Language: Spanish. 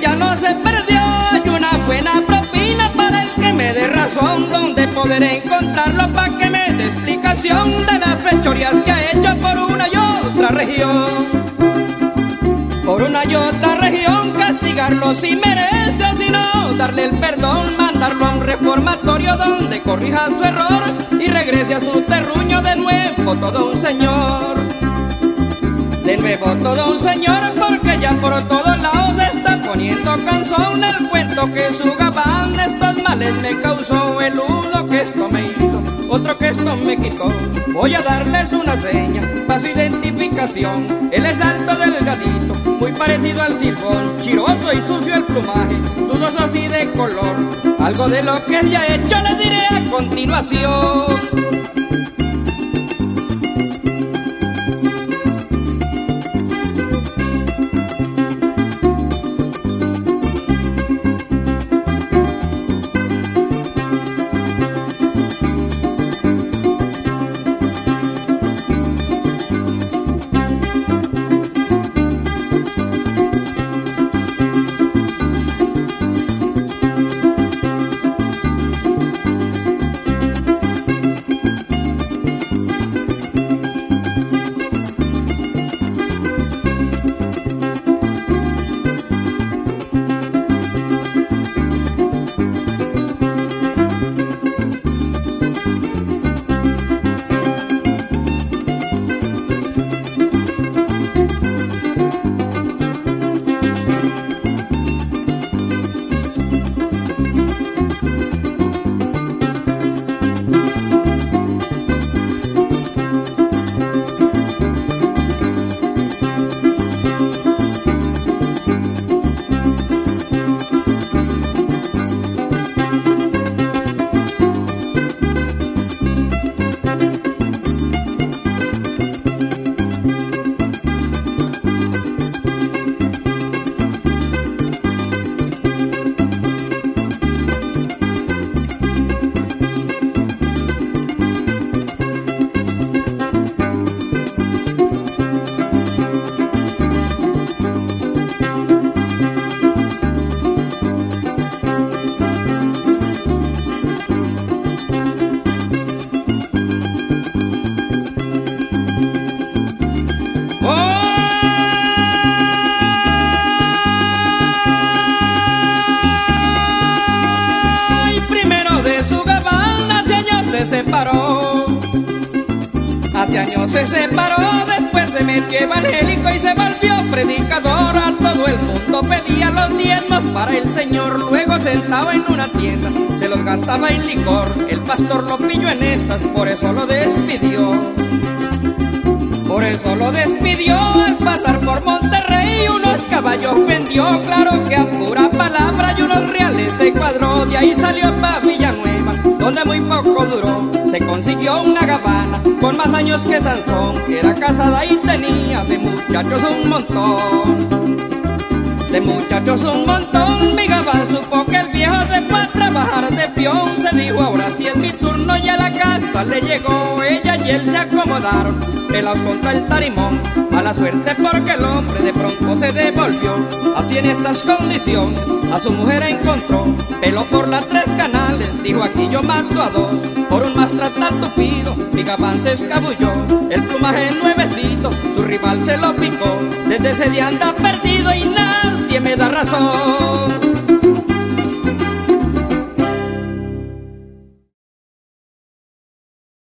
ya no se perdió. Hay una buena propina para el que me dé razón, donde poder encontrarlo para que me dé explicación de las fechorías que ha hecho por una y otra región. Por una y otra región castigarlo si merece, o si no darle el perdón, mandarlo a un reformatorio donde corrija su error y regrese a su terruño de nuevo todo un señor. De nuevo todo un señor, porque ya por todos lados se está poniendo cansón el cuento que su gabán de estos males me causó. El uno que esto me hizo, otro que esto me quitó. Voy a darles una seña para su identificación. Él es alto, delgadito, muy parecido al silbón, chiroso y sucio el plumaje, dudoso así de color. Algo de lo que ya he hecho les diré a continuación. Hace años se separó, después se metió evangélico y se volvió predicador. A todo el mundo pedía los diezmos para el Señor. Luego sentado en una tienda se los gastaba en licor. El pastor lo pilló en estas, por eso lo despidió. Por eso lo despidió. Al pasar por Monterrey unos caballos vendió. Claro que a pura palabra y unos reales se cuadró. De ahí salió pa' Villanueva, donde muy poco duró. Se consiguió una gabana con más años que Sansón. Era casada y tenía de muchachos un montón. De muchachos un montón. Mi gabán supo que el viejo se fue a trabajar de peón. Se dijo, ahora sí es mi turno, y a la casa le llegó. Ella y él se acomodaron, pelados contra el tarimón. Mala suerte porque el hombre de pronto se devolvió. Así en estas condiciones a su mujer encontró. Peló por las 3 canales, dijo, aquí yo mato a 2. Por un más tratar tupido, mi gabán se escabulló. El plumaje nuevecito, su rival se lo picó. Desde ese día anda perdido y nadie me da razón.